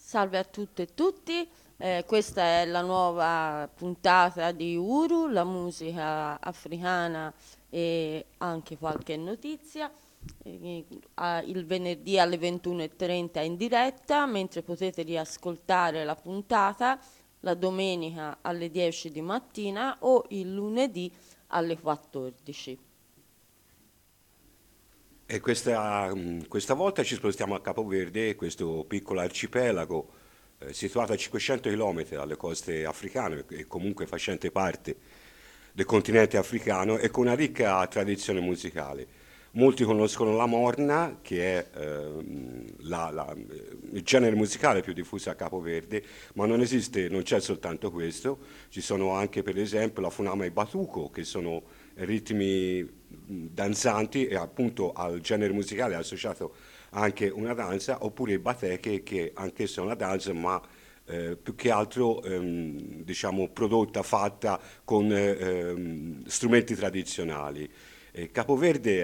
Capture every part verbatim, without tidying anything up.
Salve a tutte e tutti, eh, questa è la nuova puntata di Uru, la musica africana e anche qualche notizia. Eh, a- il venerdì alle ventuno e trenta in diretta, mentre potete riascoltare la puntata la domenica alle dieci di mattina o il lunedì alle quattordici. E questa, mh, questa volta ci spostiamo a Capoverde, questo piccolo arcipelago eh, situato a cinquecento chilometri dalle coste africane e comunque facente parte del continente africano e con una ricca tradizione musicale. Molti conoscono la morna, che è ehm, la- la- il genere musicale più diffuso a Capoverde, ma non esiste, non c'è soltanto questo, ci sono anche per esempio la funama e il batuco, che sono ritmi mh, danzanti e appunto al genere musicale è associato anche una danza, oppure il bateche, che anch'essa è una danza, ma eh, più che altro ehm, diciamo prodotta, fatta con eh, ehm, strumenti tradizionali. Eh, Capoverde è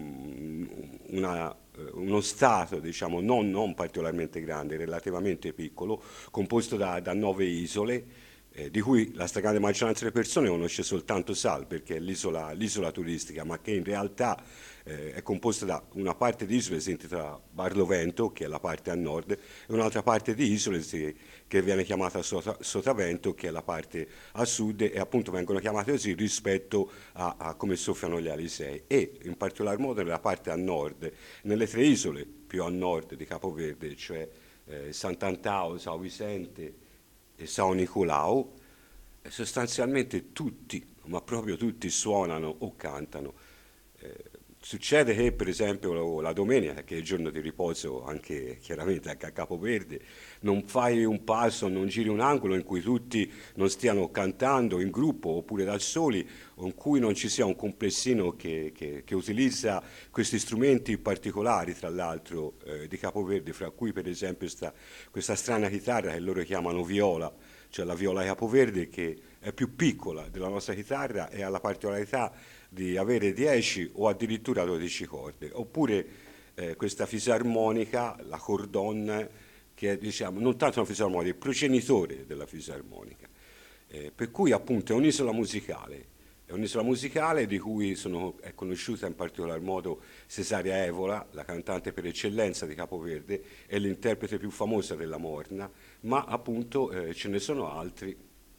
un- una- eh, uno stato, diciamo, non, non particolarmente grande, relativamente piccolo, composto da, da nove isole, eh, di cui la stragrande maggioranza delle persone conosce soltanto Sal, perché è l'isola, l'isola turistica, ma che in realtà eh, è composta da una parte di isole, si intitola Barlovento, che è la parte a nord, e un'altra parte di isole si- che viene chiamata Sota- Sotavento, che è la parte a sud, e appunto vengono chiamate così rispetto a, a come soffiano gli Alisei. E in particolar modo nella parte a nord, nelle tre isole più a nord di Capoverde, cioè eh, Sant'Antao, Sao Vicente e Sao Nicolao, eh, sostanzialmente tutti, ma proprio tutti suonano o cantano. Eh, Succede che per esempio lo- la domenica, che è il giorno di riposo anche chiaramente anche a Capoverde, non fai un passo, non giri un angolo in cui tutti non stiano cantando in gruppo oppure da soli, o in cui non ci sia un complessino che, che- che utilizza questi strumenti particolari, tra l'altro eh, di Capoverde, fra cui per esempio sta questa strana chitarra che loro chiamano viola, cioè la viola Capoverde, che è più piccola della nostra chitarra e ha la particolarità di avere dieci o addirittura dodici corde, oppure eh, questa fisarmonica, la cordon, che è diciamo, non tanto una fisarmonica, è il progenitore della fisarmonica. Eh, per cui appunto è un'isola musicale, è un'isola musicale di cui sono- è conosciuta in particolar modo Cesaria Evola, la cantante per eccellenza di Capoverde, è l'interprete più famosa della Morna, ma appunto eh, ce ne sono altri.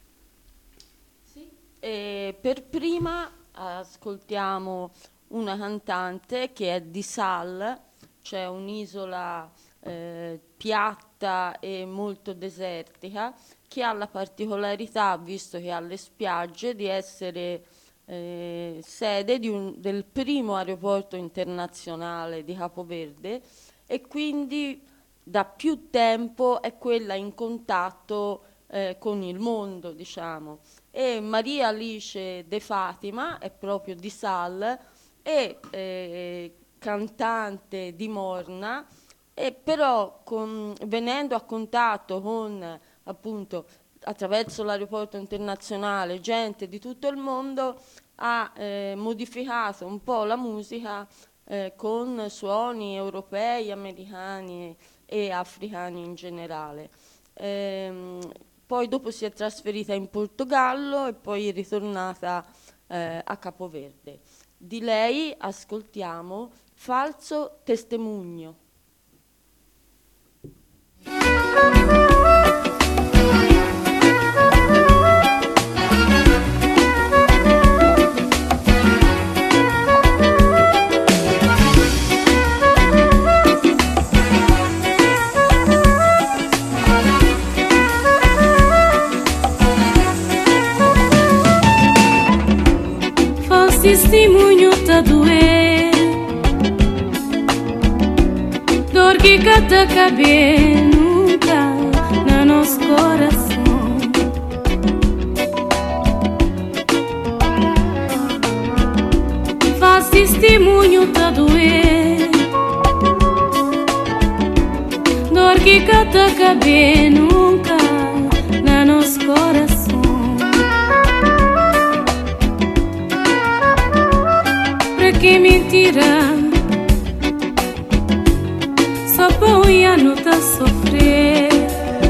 E per prima ascoltiamo una cantante che è di Sal, c'è un'isola eh, piatta e molto desertica che ha la particolarità, visto che ha le spiagge, di essere eh, sede di un- del primo aeroporto internazionale di Capoverde e quindi da più tempo è quella in contatto eh, con il mondo, diciamo. E Maria Alice De Fatima è proprio di Sal e eh, cantante di Morna e però con- venendo a contatto con appunto attraverso l'aeroporto internazionale gente di tutto il mondo ha eh, modificato un po' la musica eh, con suoni europei, americani e africani in generale. Ehm, Poi dopo si è trasferita in Portogallo e poi è ritornata eh, a Capoverde. Di lei ascoltiamo Falso Testimugno. Falso testemunho tá doer, dor que cata caber nunca no nosso coração. Falso testemunho tá doer, dor que cata caber nunca no nosso coração. Que mentira, só para o ano tá sofrer.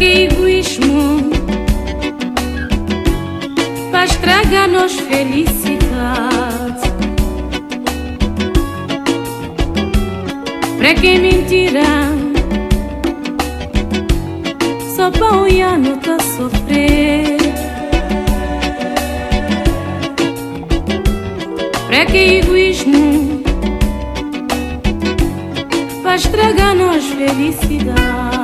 que egoísmo vai estragar nos felicidade. Para que mentira só para o ano tá sofrer. Para que egoísmo vai estragar nos felicidade.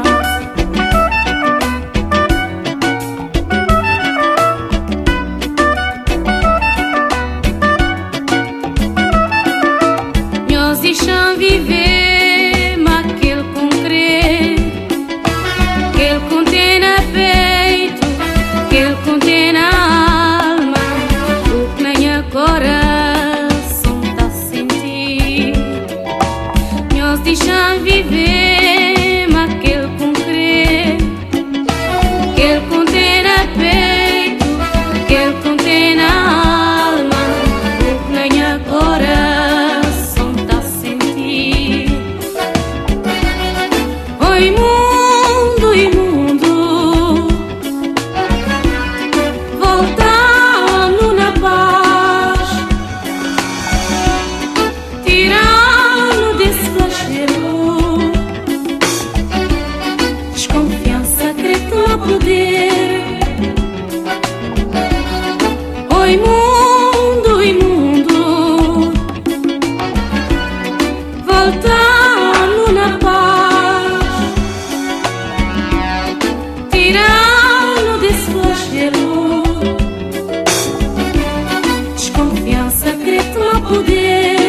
Nós deixam viver, mas aquele concreto, que ele contém na peito, que ele contém na alma, o que nem a coração tá a sentir. Nós deixam viver, mas aquele concreto, que ele contém na peito, que ele contém na alma, o que nem a coração tá a sentir. Oi mundo, e mundo, voltando na paz, tirando desse flagelo, desconfiança, credo no poder. Oi mundo, e mundo, voltando na paz, tirando desse flagelo, desconfiança, credo no poder.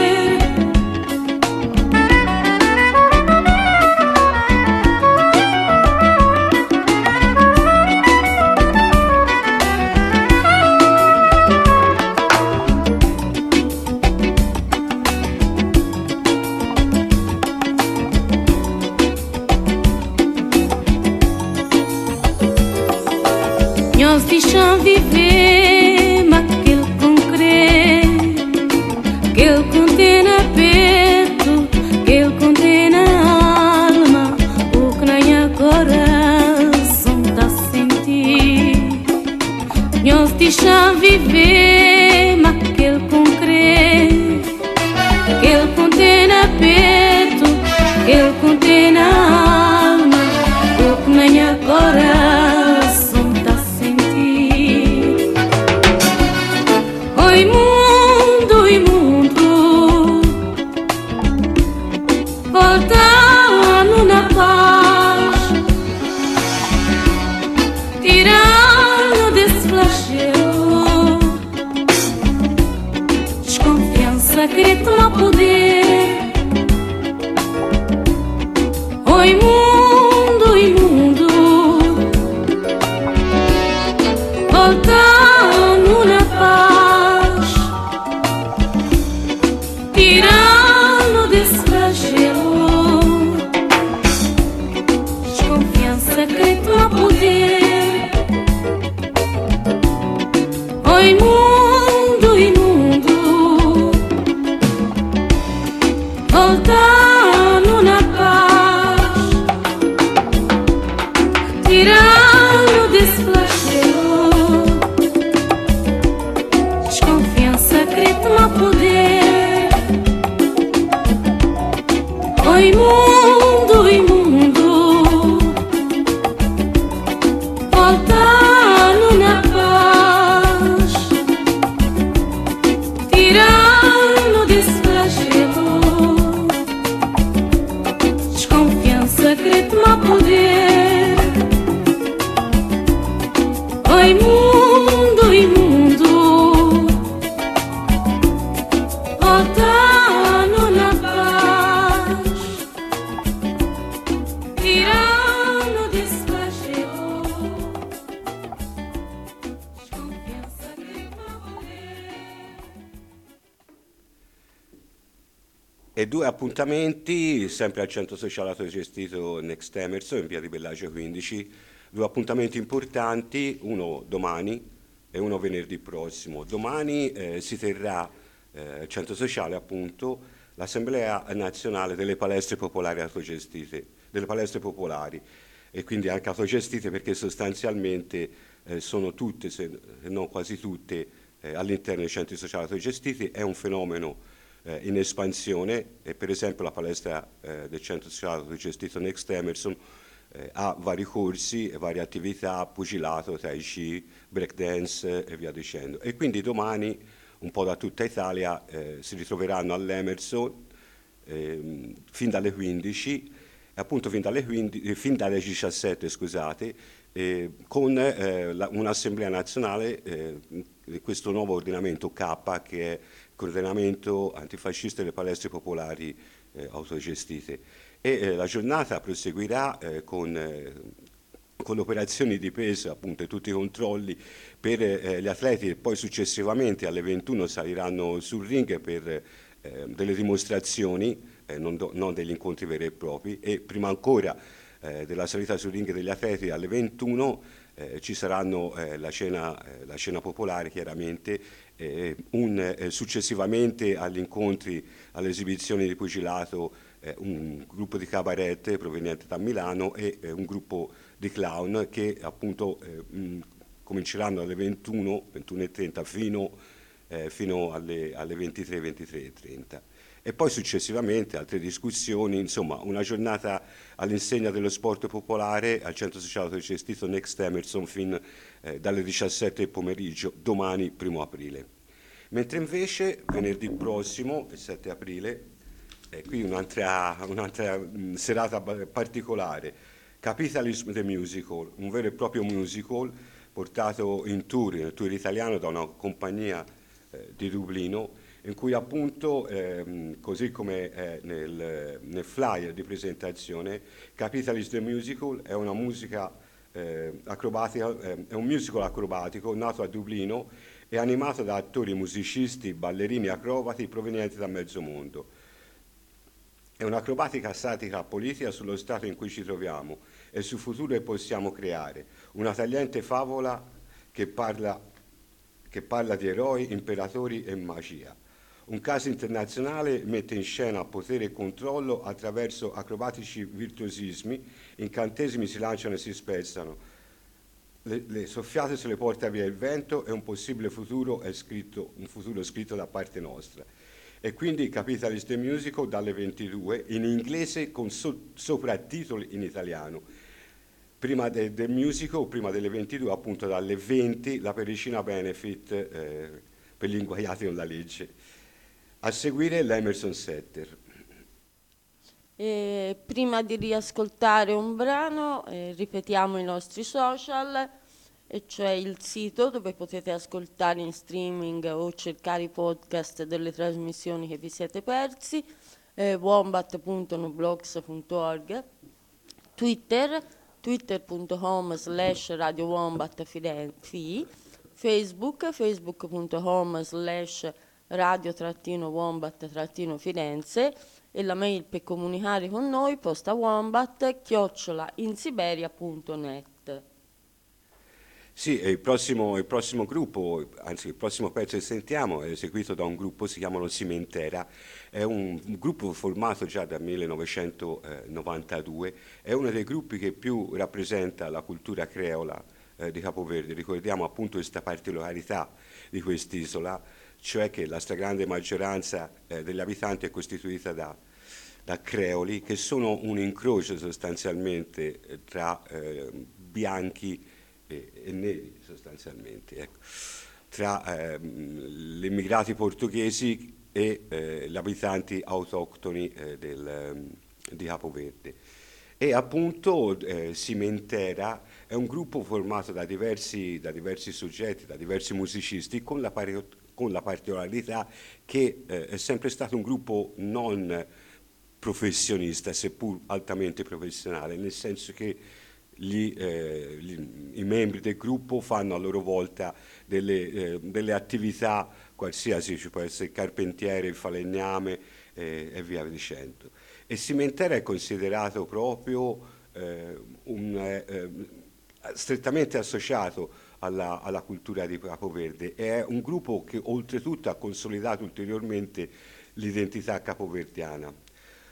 Nós deixam viver, mas aquele concreto, que ele contém na peito, que ele contém na alma, o que nem a coração tá a sentir. Nós deixam viver, mas aquele concreto, que ele contém na peito, que ele contém na alma, o que nem a coração tá a sentir. Oi mundo, e mundo, voltando na paz, tirando desse flagelo, desconfiança, credo no poder. Oi mundo, e mundo, voltando na paz, tirando desse flagelo, desconfiança, credo no poder. Oi mundo, e mundo, voltando na paz, tirando desse flagelo, desconfiança, credo no poder. Oi mundo, e mundo, voltando na paz, tirando desse flagelo, desconfiança, credo no poder. Oi mundo, e mundo, voltando na paz, tirando desse flagelo, desconfiança, credo no poder. E due appuntamenti, sempre al centro sociale autogestito Next Emerson, in via di Bellagio quindici, due appuntamenti importanti, uno domani e uno venerdì prossimo. Domani eh, si terrà eh, al centro sociale appunto l'Assemblea Nazionale delle Palestre Popolari Autogestite, delle Palestre Popolari. e quindi anche autogestite, perché sostanzialmente eh, sono tutte, se non quasi tutte, eh, all'interno dei centri sociali autogestiti. È un fenomeno eh, in espansione, e per esempio la palestra eh, del centro sociale autogestito Next Emerson eh, ha vari corsi e varie attività, pugilato, tai chi, breakdance e via dicendo. E quindi domani un po' da tutta Italia eh, si ritroveranno all'Emerson eh, fin dalle quindici, appunto fin dalle, quindici, fin dalle diciassette, scusate, eh, con eh, la, un'assemblea nazionale eh, di questo nuovo ordinamento K, che è il coordinamento antifascista delle palestre popolari eh, autogestite. E eh, la giornata proseguirà eh, con, eh, con le operazioni di peso, appunto, e tutti i controlli per eh, gli atleti, e poi successivamente alle ventuno saliranno sul ring per eh, delle dimostrazioni, eh, non, do, non degli incontri veri e propri, e prima ancora eh, della salita sul ring degli atleti alle ventuno eh, ci saranno eh, la, cena, eh, la cena popolare, chiaramente, eh, un, eh, successivamente agli incontri, alle esibizioni di pugilato, eh, un gruppo di cabaret proveniente da Milano e eh, un gruppo di clown che appunto eh, mh, cominceranno alle ventuno, ventuno e trenta fino, eh, fino alle, alle ventitré, ventitré e trenta. E poi successivamente altre discussioni, insomma una giornata all'insegna dello sport popolare al centro sociale autogestito Next Emerson fin eh, dalle diciassette del pomeriggio, domani primo aprile. Mentre invece venerdì prossimo, il sette aprile, eh, qui un'altra, un'altra mh, serata particolare, Capitalism the Musical, un vero e proprio musical portato in tour, in tour italiano da una compagnia eh, di Dublino, in cui appunto, ehm, così come è nel, nel flyer di presentazione, Capitalist the Musical è una musica eh, acrobatica, eh, è un musical acrobatico nato a Dublino e animato da attori, musicisti, ballerini, acrobati provenienti da mezzo mondo. È un'acrobatica satica politica sullo stato in cui ci troviamo e sul futuro che possiamo creare, una tagliente favola che parla, che parla di eroi, imperatori e magia. Un caso internazionale mette in scena potere e controllo attraverso acrobatici virtuosismi, incantesimi si lanciano e si spezzano. Le, le soffiate se le porta via il vento e un possibile futuro è scritto, un futuro scritto da parte nostra. E quindi Capitalist the Musical dalle ventidue in inglese con so, soprattitoli in italiano. Prima del de musical, prima delle ventidue, appunto dalle venti, la Pericina Benefit eh, per gli inguaiati con la legge. A seguire l'Emerson Setter. E prima di riascoltare un brano, eh, ripetiamo i nostri social, e cioè il sito dove potete ascoltare in streaming o cercare i podcast delle trasmissioni che vi siete persi, eh, wombat punto noblogs punto org, Twitter, twitter punto com slash radio wombat fi, Facebook, facebook punto com slash radio-wombat-firenze, e la mail per comunicare con noi, posta wombat chiocciola insiberia punto net. Sì, il prossimo, il prossimo gruppo, anzi il prossimo pezzo che sentiamo è eseguito da un gruppo, si chiamano Cimentera, è un, un gruppo formato già dal millenovecentonovantadue, è uno dei gruppi che più rappresenta la cultura creola eh, di Capoverde. Ricordiamo appunto questa particolarità di quest'isola, cioè che la stragrande maggioranza eh, degli abitanti è costituita da, da creoli, che sono un incrocio sostanzialmente eh, tra eh, bianchi e, e neri, sostanzialmente, ecco. Tra eh, gli immigrati portoghesi e eh, gli abitanti autoctoni eh, del, di Capoverde. E appunto eh, Cimentera è un gruppo formato da diversi, da diversi soggetti, da diversi musicisti, con la pari con la particolarità che eh, è sempre stato un gruppo non professionista, seppur altamente professionale, nel senso che gli, eh, gli, i membri del gruppo fanno a loro volta delle, eh, delle attività qualsiasi, ci può essere il carpentiere, il falegname eh, e via dicendo. E Cimentera è considerato proprio eh, un, eh, strettamente associato Alla, alla cultura di Capoverde. È un gruppo che oltretutto ha consolidato ulteriormente l'identità capoverdiana.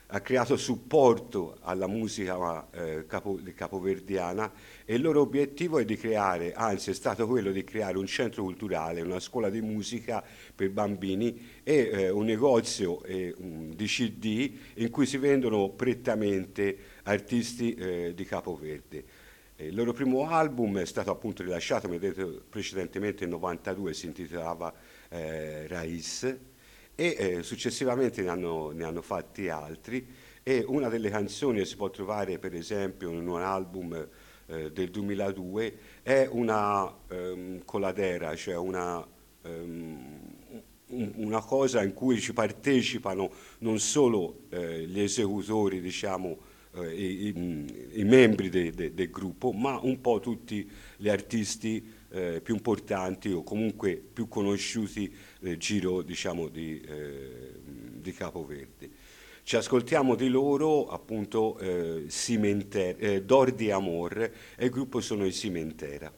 ha creato supporto alla musica eh, capo, capoverdiana, e il loro obiettivo è di creare, anzi è stato quello di creare un centro culturale, una scuola di musica per bambini e eh, un negozio eh, um, di C D in cui si vendono prettamente artisti eh, di Capoverde. Il loro primo album è stato appunto rilasciato, come detto precedentemente, nel novantadue, si intitolava eh, Raiz, e eh, successivamente ne hanno, ne hanno fatti altri, e una delle canzoni che si può trovare per esempio in un album eh, del duemiladue è una ehm, coladera, cioè una, ehm, una cosa in cui ci partecipano non solo eh, gli esecutori, diciamo, eh, i, i, i membri de, de, del gruppo, ma un po' tutti gli artisti Eh, più importanti o comunque più conosciuti nel giro, diciamo, di, eh, di Capoverde. Ci ascoltiamo di loro appunto eh, Cimentera, eh, Dor de Amor, e il gruppo sono i Cimentera.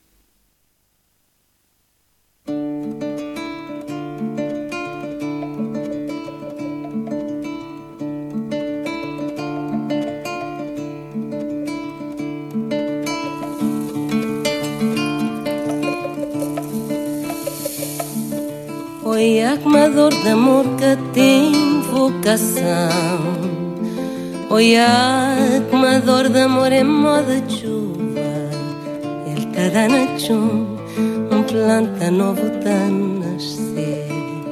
Oi, armador de amor que tem vocação. Oi, armador de amor em moda de chuva. Ele tá dando chum, um planta novo tá nascer.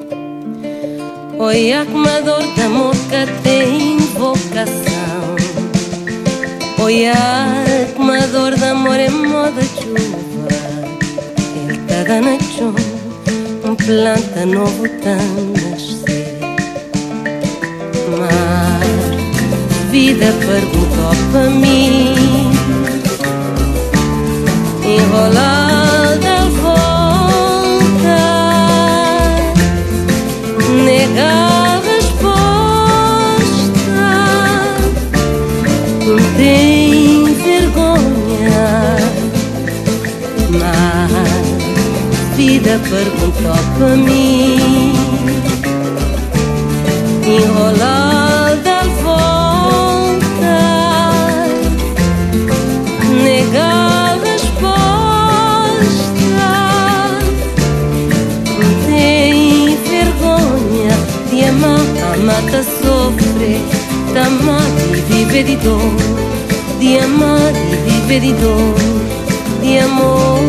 Oi, armador de amor que tem vocação. Oi, armador de amor em moda de chuva. Ele tá dando chum, um planta novo tá nascer. Mas vida perguntou para mim, enrolada a volta, nega a resposta. Não tem vergonha, mas vida perguntou para mim, enrolada a volta, nega a resposta. Não tem vergonha de amar, amar tá sofrer, de amar e viver de dor, de amar e viver de dor, de amor.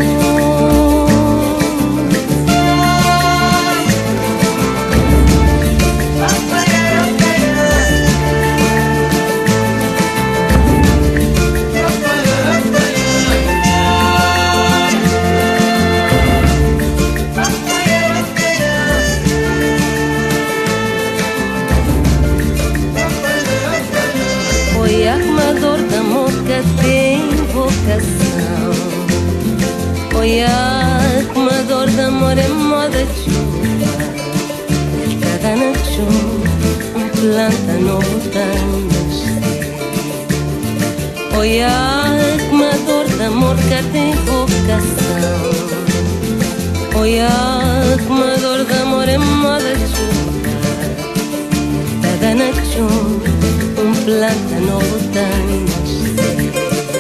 Oi, armador de amor que tem vocação. Oi, armador de amor em moda de chuva. Cada noite um planta novo tá nascer. Oi, armador de amor que tem vocação. Oi, armador de amor em moda de chuva. Cada noite um planta novo tá nascer.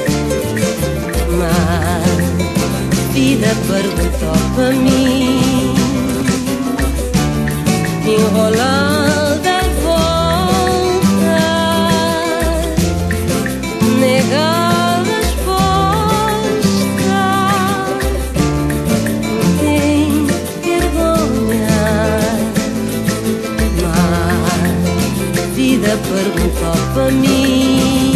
Mas vida perguntou para mim, enrolada a volta, nega a resposta. Não tem vergonha, mas vida perguntou para mim,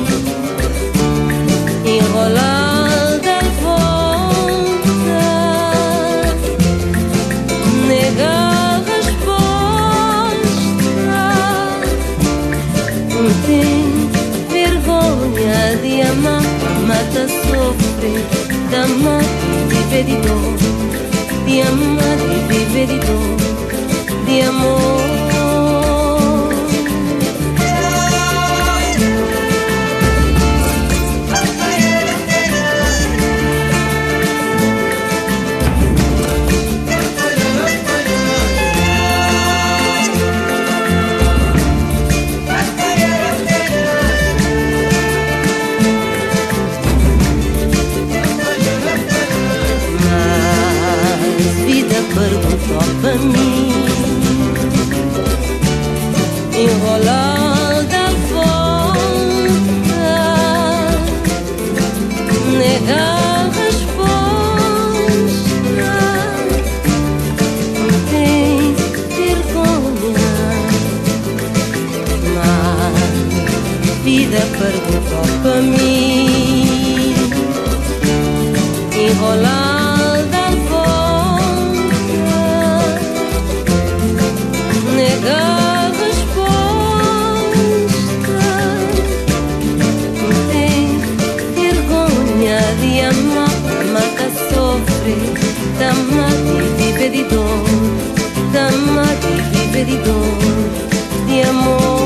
enrolada a volta, nega a resposta. Não tem vergonha de amar, amar tá sofrer, de amar e viver de dor, de amar e viver de dor, de amor. Bye. enrolada volta, nega resposta, não tem vergonha, mas vida perguntou para mim, enrolada volta, nega resposta, não tem vergonha de amar, amar sofre, amar e vive de dor, amar e vive de dor, de amor.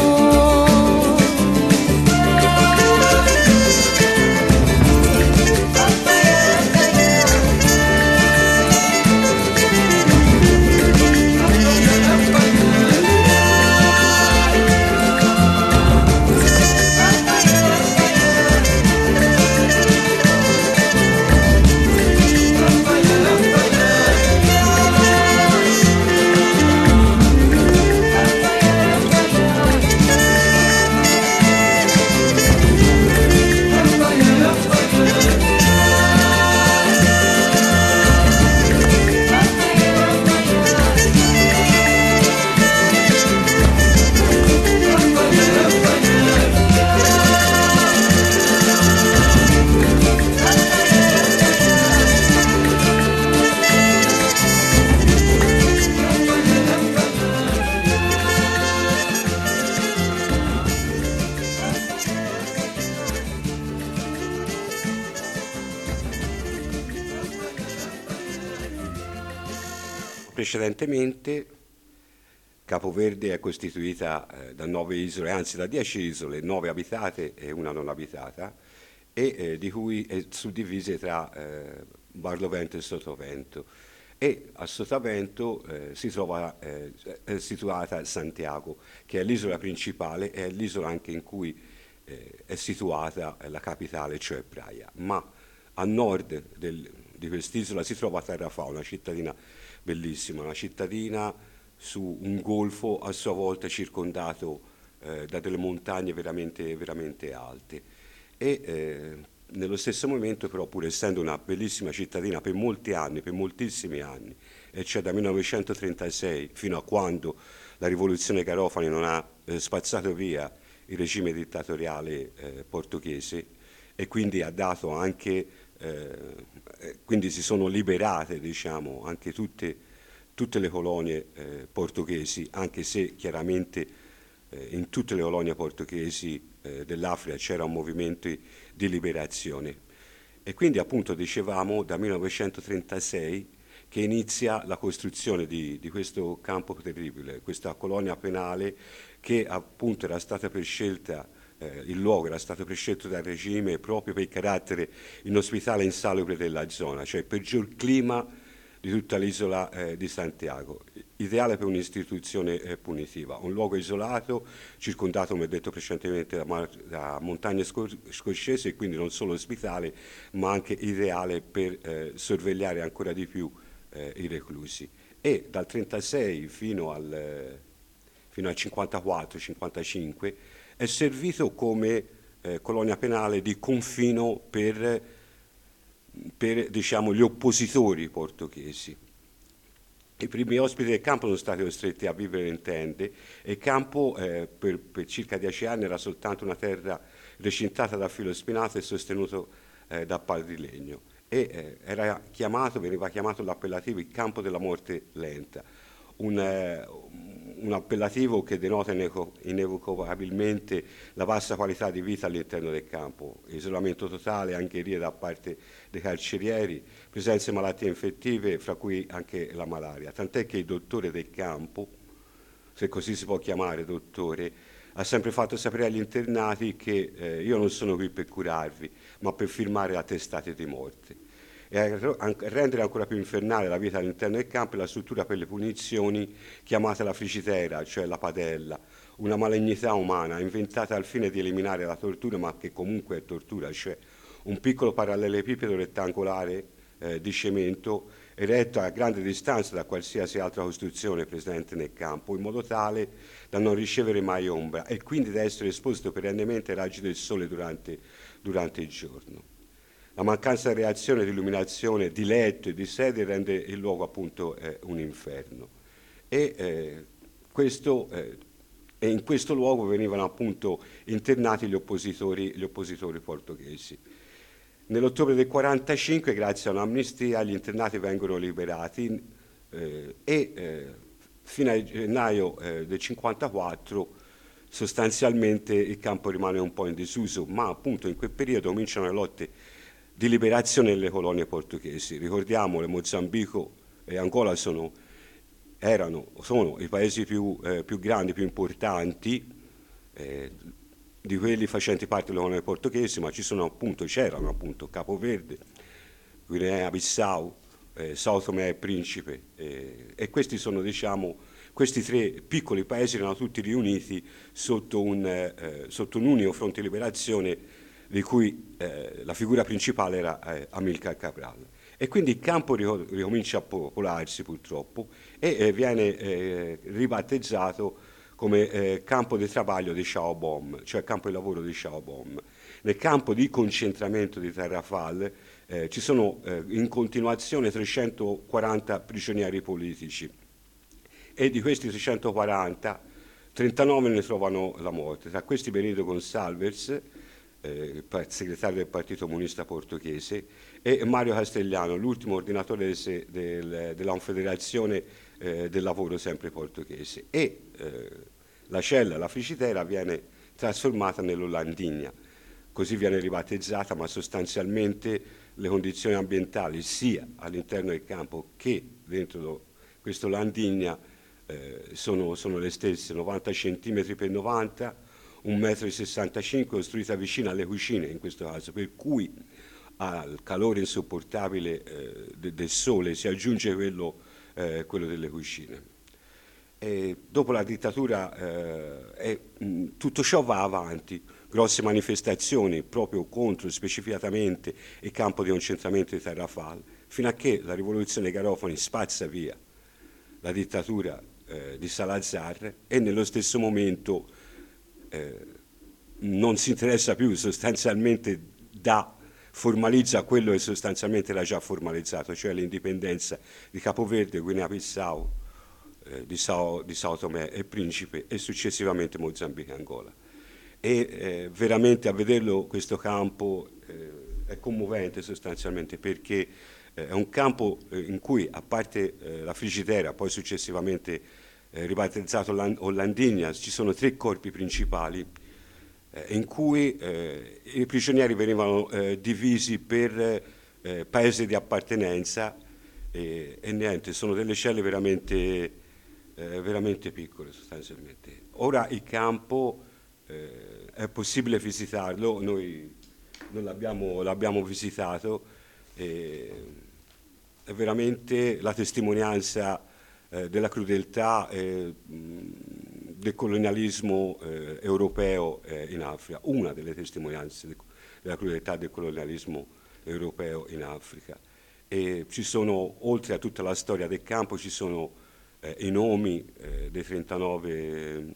Precedentemente Capoverde è costituita eh, da nove isole, anzi da dieci isole, nove abitate e una non abitata, e eh, di cui è suddivise tra eh, Barlovento e Sotavento. E a Sotavento eh, si trova eh, è situata Santiago, che è l'isola principale e è l'isola anche in cui eh, è situata la capitale, cioè Praia. Ma a nord del, di quest'isola si trova Tarrafà, una cittadina bellissima, una cittadina su un golfo a sua volta circondato eh, da delle montagne veramente, veramente alte. E eh, nello stesso momento però, pur essendo una bellissima cittadina per molti anni, per moltissimi anni, e cioè da millenovecentotrentasei fino a quando la rivoluzione Garofani non ha eh, spazzato via il regime dittatoriale eh, portoghese e quindi ha dato anche Eh, quindi si sono liberate, diciamo, anche tutte, tutte le colonie eh, portoghesi, anche se chiaramente eh, in tutte le colonie portoghesi eh, dell'Africa c'era un movimento di liberazione. E quindi appunto dicevamo da millenovecentotrentasei che inizia la costruzione di, di questo campo terribile, questa colonia penale che appunto era stata prescelta Eh, il luogo era stato prescelto dal regime proprio per il carattere inospitale e insalubre della zona, cioè il peggior clima di tutta l'isola eh, di Santiago, ideale per un'istituzione eh, punitiva, un luogo isolato, circondato, come detto precedentemente, da, mar- da montagne scor- scoscese e quindi non solo ospitale, ma anche ideale per eh, sorvegliare ancora di più eh, i reclusi. E dal trentasei fino al, eh, fino al cinquantaquattro cinquantacinque è servito come eh, colonia penale di confino per, per diciamo, gli oppositori portoghesi. I primi ospiti del campo sono stati costretti a vivere in tende e il campo eh, per, per circa dieci anni era soltanto una terra recintata da filo spinato e sostenuto eh, da pali di legno. E eh, era chiamato, veniva chiamato l'appellativo il campo della morte lenta. Un, eh, un appellativo che denota inevocabilmente la vasta qualità di vita all'interno del campo, isolamento totale, angherie da parte dei carcerieri, presenze di malattie infettive, fra cui anche la malaria, tant'è che il dottore del campo, se così si può chiamare dottore, ha sempre fatto sapere agli internati che eh, io non sono qui per curarvi, ma per firmare attestati di morte. E a rendere ancora più infernale la vita all'interno del campo è la struttura per le punizioni chiamata la frigitera, cioè la padella, una malignità umana inventata al fine di eliminare la tortura, ma che comunque è tortura, cioè un piccolo parallelepipedo rettangolare eh, di cemento eretto a grande distanza da qualsiasi altra costruzione presente nel campo, in modo tale da non ricevere mai ombra e quindi da essere esposto perennemente ai raggi del sole durante, durante il giorno. La mancanza di reazione di illuminazione di letto e di sedie rende il luogo appunto eh, un inferno. E, eh, questo, eh, e in questo luogo venivano appunto internati gli oppositori, gli oppositori portoghesi. Nell'ottobre del quarantacinque, grazie a un'amnistia, gli internati vengono liberati eh, e eh, fino a gennaio eh, del cinquantaquattro sostanzialmente il campo rimane un po' in disuso, ma appunto in quel periodo cominciano le lotte di liberazione delle colonie portoghesi. Ricordiamo che Mozambico e Angola sono, erano, sono i paesi più, eh, più grandi, più importanti eh, di quelli facenti parte delle colonie portoghesi, ma ci sono appunto, c'erano appunto Capo Verde, Guinea-Bissau, eh, Sao Tomé e Principe, eh, e questi sono, diciamo, questi tre piccoli paesi erano tutti riuniti sotto un, eh, sotto un unico fronte di liberazione di cui eh, la figura principale era eh, Amilcar Cabral. E quindi il campo ricomincia a popolarsi purtroppo e eh, viene eh, ribattezzato come eh, campo di travaglio di Chaobom, cioè campo di lavoro di Chaobom. Nel campo di concentramento di Tarrafal eh, ci sono eh, in continuazione trecentoquaranta prigionieri politici e di questi trecentoquaranta, trentanove ne trovano la morte. Tra questi Benito Gonçalves, eh, segretario del Partito Comunista Portoghese, e Mario Castellano, l'ultimo ordinatore del, del, della Confederazione eh, del Lavoro sempre portoghese. E eh, la cella, la Frigidera, viene trasformata nell'Ollandigna, così viene ribattezzata, ma sostanzialmente le condizioni ambientali sia all'interno del campo che dentro questo Ollandigna eh, sono, sono le stesse, novanta centimetri per novanta, un metro e sessantacinque, costruita vicino alle cucine in questo caso, per cui al calore insopportabile eh, de, del sole si aggiunge quello, eh, quello delle cucine. E dopo la dittatura eh, è, mh, tutto ciò va avanti, grosse manifestazioni proprio contro specificatamente il campo di concentramento di Tarrafal, fino a che la rivoluzione Garofani spazza via la dittatura eh, di Salazar e nello stesso momento eh, non si interessa più, sostanzialmente da formalizza quello che sostanzialmente era già formalizzato, cioè l'indipendenza di Capoverde, Guinea-Bissau, eh, di, Sao, di Sao Tomé e Principe e successivamente Mozambico e Angola. E eh, veramente a vederlo questo campo eh, è commovente sostanzialmente, perché eh, è un campo eh, in cui, a parte eh, la Frigidera, poi successivamente eh, ribattezzato Ollandigna, ci sono tre corpi principali eh, in cui eh, i prigionieri venivano eh, divisi per eh, paesi di appartenenza e, e niente, sono delle celle veramente, eh, veramente piccole sostanzialmente. Ora il campo eh, è possibile visitarlo, noi, noi l'abbiamo, l'abbiamo visitato, e è veramente la testimonianza eh, della crudeltà eh, del colonialismo eh, europeo eh, in Africa, una delle testimonianze de, della crudeltà del colonialismo europeo in Africa. E ci sono, oltre a tutta la storia del campo, ci sono eh, i nomi eh, dei trentanove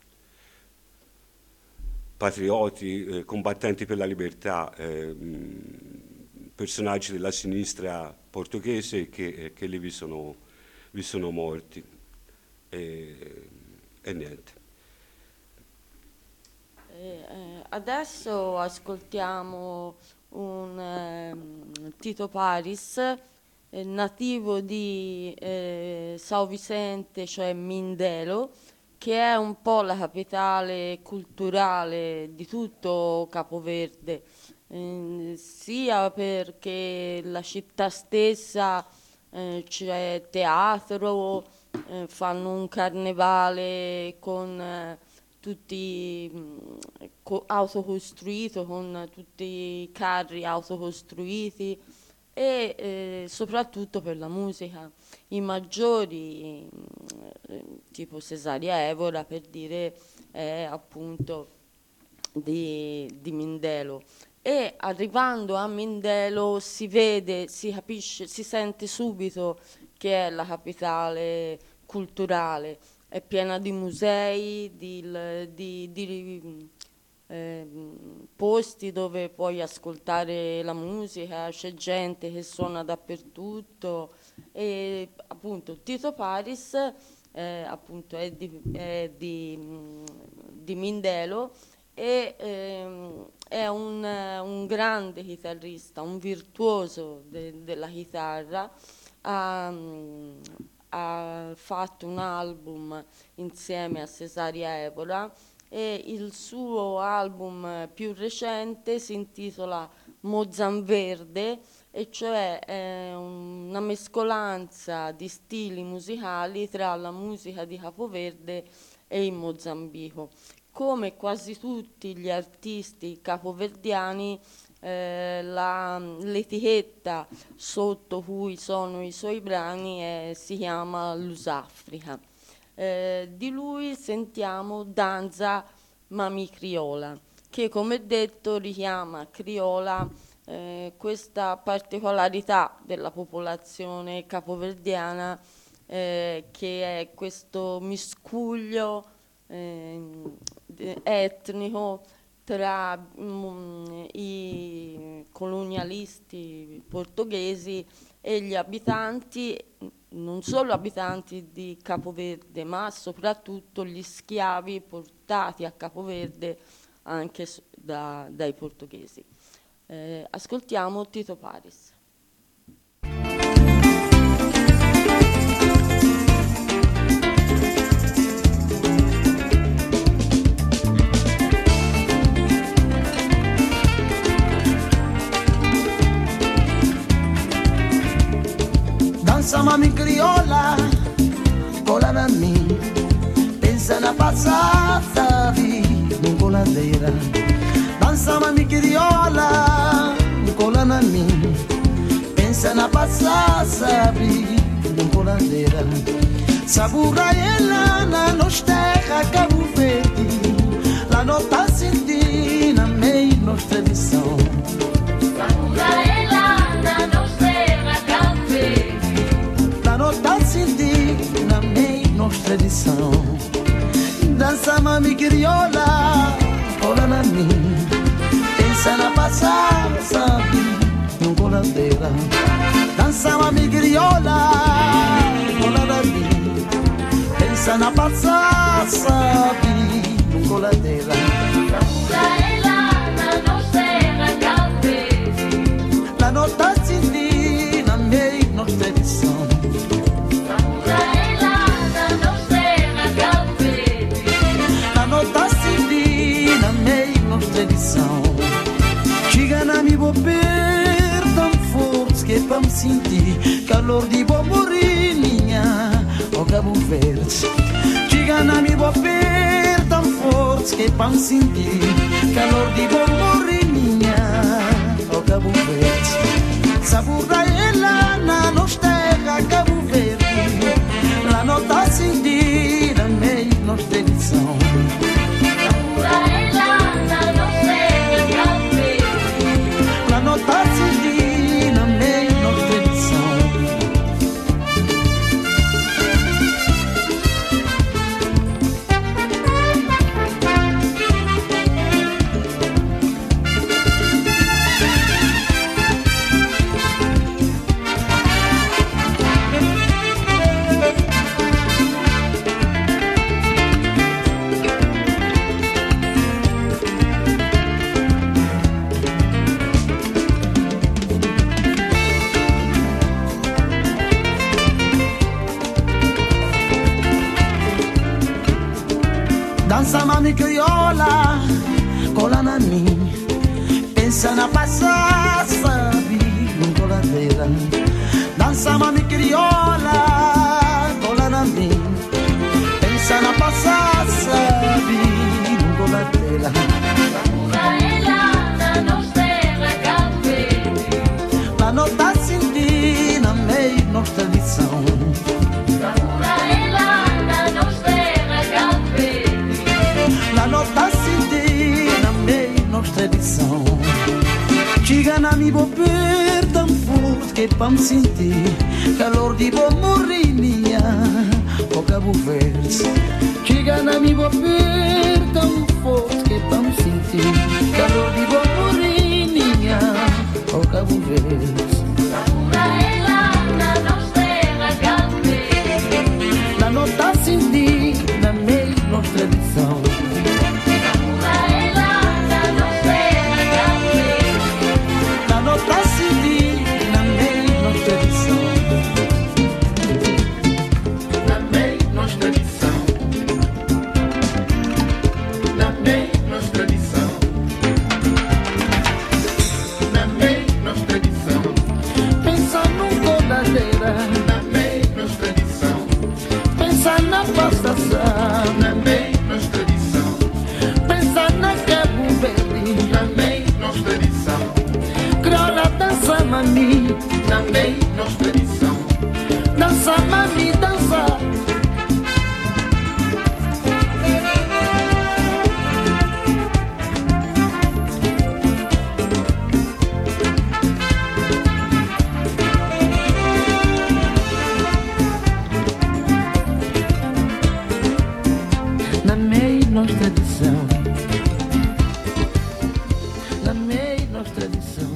patrioti, eh, combattenti per la libertà, eh, personaggi della sinistra portoghese che, eh, che lì vi sono, vi sono morti. E, e niente. Eh, adesso ascoltiamo un eh, Tito Paris, eh, nativo di eh, São Vicente, cioè Mindelo, che è un po' la capitale culturale di tutto Capoverde, eh, sia perché la città stessa eh, c'è teatro, eh, fanno un carnevale con eh, tutti mh, co- autocostruito, con tutti i carri autocostruiti e eh, soprattutto per la musica. I maggiori, mh, tipo Cesaria Evora, per dire, è appunto di, di Mindelo. e arrivando a Mindelo si vede, si capisce, si sente subito che è la capitale culturale, è piena di musei, di, di, di eh, posti dove puoi ascoltare la musica, c'è gente che suona dappertutto e appunto Tito Paris eh, appunto è di, è di, di Mindelo e ehm, è un, un grande chitarrista, un virtuoso de, della chitarra. Ha, ha fatto un album insieme a Cesaria Evora e il suo album più recente si intitola Mozamverde, e cioè è una mescolanza di stili musicali tra la musica di Capoverde e il Mozambico. Come quasi tutti gli artisti capoverdiani, eh, la, l'etichetta sotto cui sono i suoi brani è, si chiama Lusafrica. Eh, di lui sentiamo Danza Mami Criola, che come detto richiama criola eh, questa particolarità della popolazione capoverdiana eh, che è questo miscuglio eh, etnico tra mm, i colonialisti portoghesi e gli abitanti, non solo abitanti di Capoverde, ma soprattutto gli schiavi portati a Capoverde anche da, dai portoghesi. Eh, ascoltiamo Tito Paris. Danza mami criola, cola na mim, pensa na passata vida, in coladeira. Danza mami criola, cola na mim, pensa na passata vida, in coladeira. Sabura ela na nos terra Cabo Verde, la nota sentina meio nos tradição. Sabura ela na nos terra Cabo Verde, la nota sentina meio nos tradição. Dança mami criola, cola na mim, pensa na passada, sabe, num coladeira. Dança mami criola, cola na mim, pensa na passada, sabe, num coladeira. La nota sentina meio nos tradição. La nota sentina meio nos tradição. Chega na mi bobeira tão forte que pra me sentir calor de boa morinha o Cabo Verde. Chega na mi bobeira tão forte que pra me sentir calor de boa morinha o Cabo Verde. Sabura ela na nos terra Cabo Verde, la nota sentina meio nos tradição. Sabura ela na nos terra Cabo Verde, la nota sentina meio nos tradição. Dança mami criola, cola na mim, pensa na passada, sabe, num coladeira. Dança mami criola, cola na mim, pensa na passada, sabe, num coladeira. La nota sentina meio nos tradição. La nota sentina meio nos tradição. Cigana mi può per tan forte che pam senti calor di può morire o capo verso. Cigana mi può per tan forte che pam senti calor di può morire o capo verso. La notte senti la mia nostra tradizione. Mami, também nossa tradição. Dança, mami, dança. Na meia nossa tradição. Na meia nossa tradição.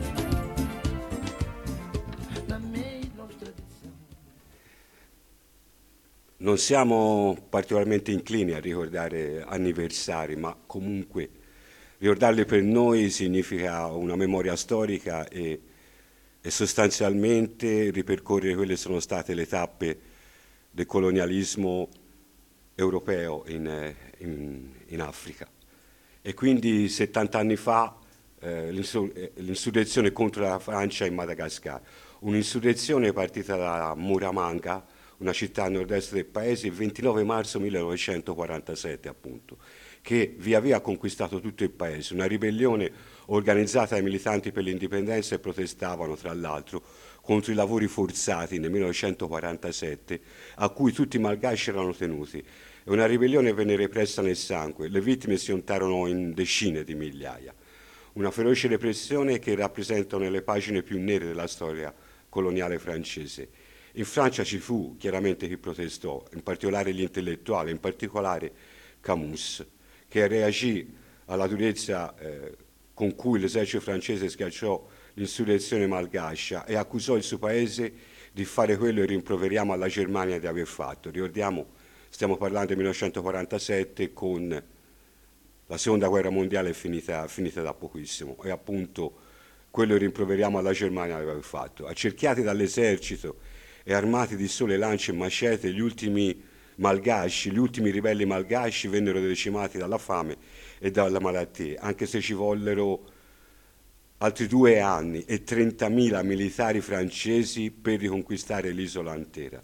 Non siamo particolarmente inclini a ricordare anniversari, ma comunque ricordarli per noi significa una memoria storica e, e sostanzialmente ripercorrere quelle che sono state le tappe del colonialismo europeo in, in, in Africa. E quindi settanta anni fa eh, l'insurrezione contro la Francia in Madagascar, un'insurrezione partita da Muramanga, una città a nord-est del paese, il ventinove marzo millenovecentoquarantasette appunto, che via via ha conquistato tutto il paese, una ribellione organizzata dai militanti per l'indipendenza e protestavano tra l'altro contro i lavori forzati nel millenovecentoquarantasette a cui tutti i malgaci erano tenuti. E una ribellione venne repressa nel sangue, le vittime si contarono in decine di migliaia. Una feroce repressione che rappresenta nelle pagine più nere della storia coloniale francese. In Francia ci fu chiaramente chi protestò, in particolare gli intellettuali, in particolare Camus, che reagì alla durezza eh, con cui l'esercito francese schiacciò l'insurrezione malgascia e accusò il suo paese di fare quello che rimproveriamo alla Germania di aver fatto. Ricordiamo, stiamo parlando del millenovecentoquarantasette, con la seconda guerra mondiale finita, finita da pochissimo, e appunto quello che rimproveriamo alla Germania di aver fatto. Accerchiati dall'esercito e armati di sole lance e macete, gli ultimi malgasci, gli ultimi ribelli malgasci vennero decimati dalla fame e dalla malattia, anche se ci vollero altri due anni e trentamila militari francesi per riconquistare l'isola intera.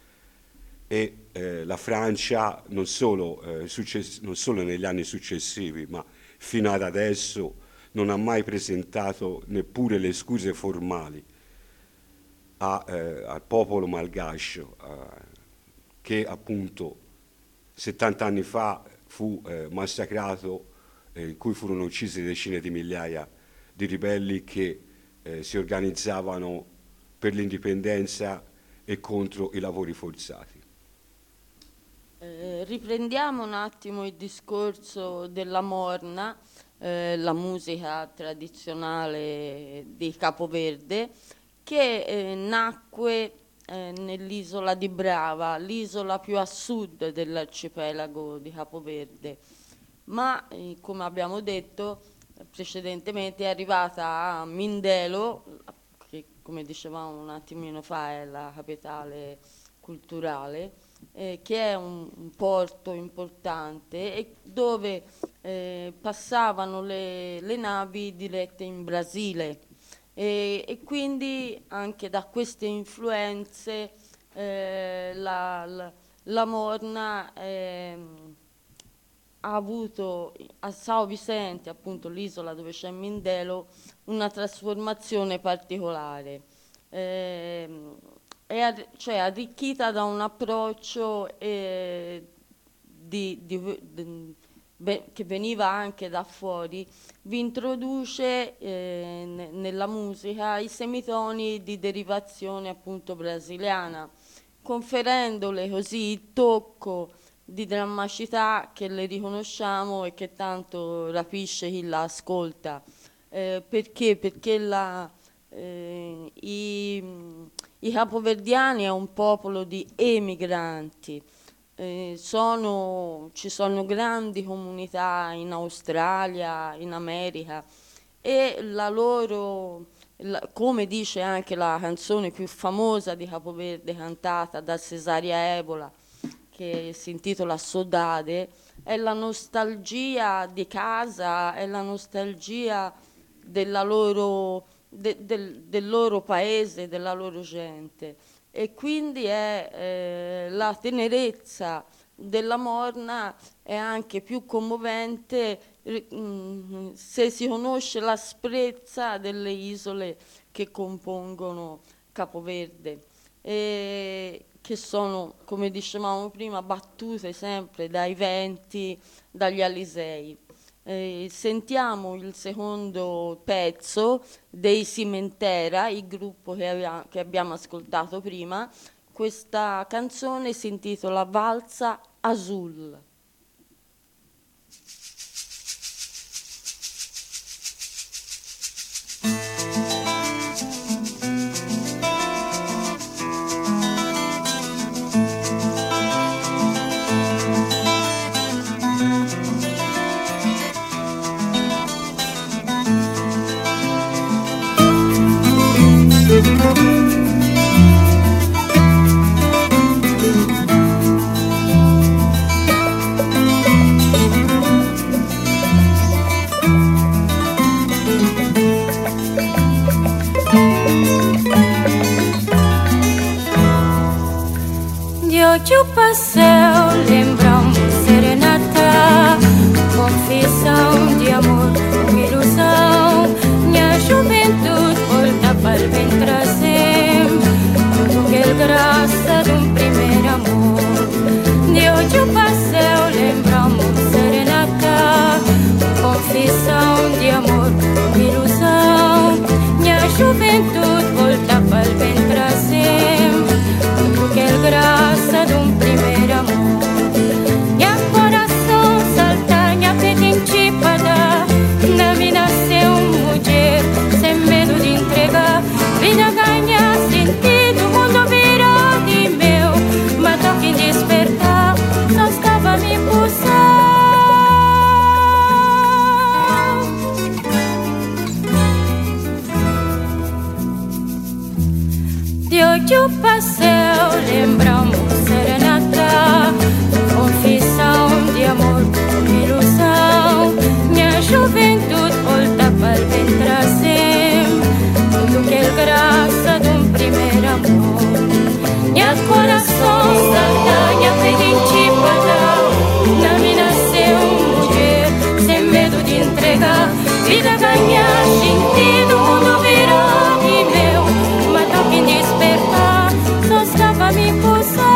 E eh, la Francia non solo, eh, success- non solo negli anni successivi, ma fino ad adesso non ha mai presentato neppure le scuse formali A, eh, al popolo malgascio, eh, che appunto settanta anni fa fu eh, massacrato, eh, in cui furono uccise decine di migliaia di ribelli che eh, si organizzavano per l'indipendenza e contro i lavori forzati. Eh, riprendiamo un attimo il discorso della morna, eh, la musica tradizionale di Capoverde, che eh, nacque eh, nell'isola di Brava, l'isola più a sud dell'arcipelago di Capoverde, ma eh, come abbiamo detto precedentemente è arrivata a Mindelo, che come dicevamo un attimino fa è la capitale culturale, eh, che è un, un porto importante e dove eh, passavano le, le navi dirette in Brasile. E, e quindi anche da queste influenze eh, la, la, la morna eh, ha avuto a Sao Vicente, appunto l'isola dove c'è Mindelo, una trasformazione particolare. Eh, è ar- cioè arricchita da un approccio eh, di, di, di che veniva anche da fuori, vi introduce eh, ne, nella musica i semitoni di derivazione appunto brasiliana, conferendole così il tocco di drammaticità che le riconosciamo e che tanto rapisce chi la ascolta. Eh, perché? Perché la, eh, i, i capoverdiani è un popolo di emigranti. Eh, sono, ci sono grandi comunità in Australia, in America, e la loro, la, come dice anche la canzone più famosa di Capoverde cantata da Cesaria Ebola, che si intitola Sodade, è la nostalgia di casa, è la nostalgia della loro, de, del, del loro paese, della loro gente. E quindi è, eh, la tenerezza della morna è anche più commovente mh, se si conosce l'asprezza delle isole che compongono Capoverde, e che sono, come dicevamo prima, battute sempre dai venti, dagli alisei. Eh, sentiamo il secondo pezzo dei Cimentera, il gruppo che, aveva, che abbiamo ascoltato prima. Questa canzone si intitola Valsa Azul. Hoje o passeio lembra-me serenata, confissão de amor, uma ilusão. Minha juventude volta para bem trazer tudo que é graça de um primeiro amor. De hoje o passeio lembra-me serenata, confissão de amor, uma ilusão. Minha juventude volta para bem trazer tudo que é graça de um primeiro amor. Minha coração salta, minha pedintipada, na me nasceu mulher, sem medo de entregar. Vida ganha sentido, o mundo virou de meu, mas toque em despertar, só estava me pulsar. De hoje o passeio lembra-me serenata, confissão de amor, uma ilusão. Minha juventude volta para bem trazer tudo que é graça de um primeiro amor. Minha coração salta, minha pedintipada, na me nasceu mulher, sem medo de entregar. Vida ganhar sentido, o mundo virou de meu, mas toque em despertar, só estava me pulsar.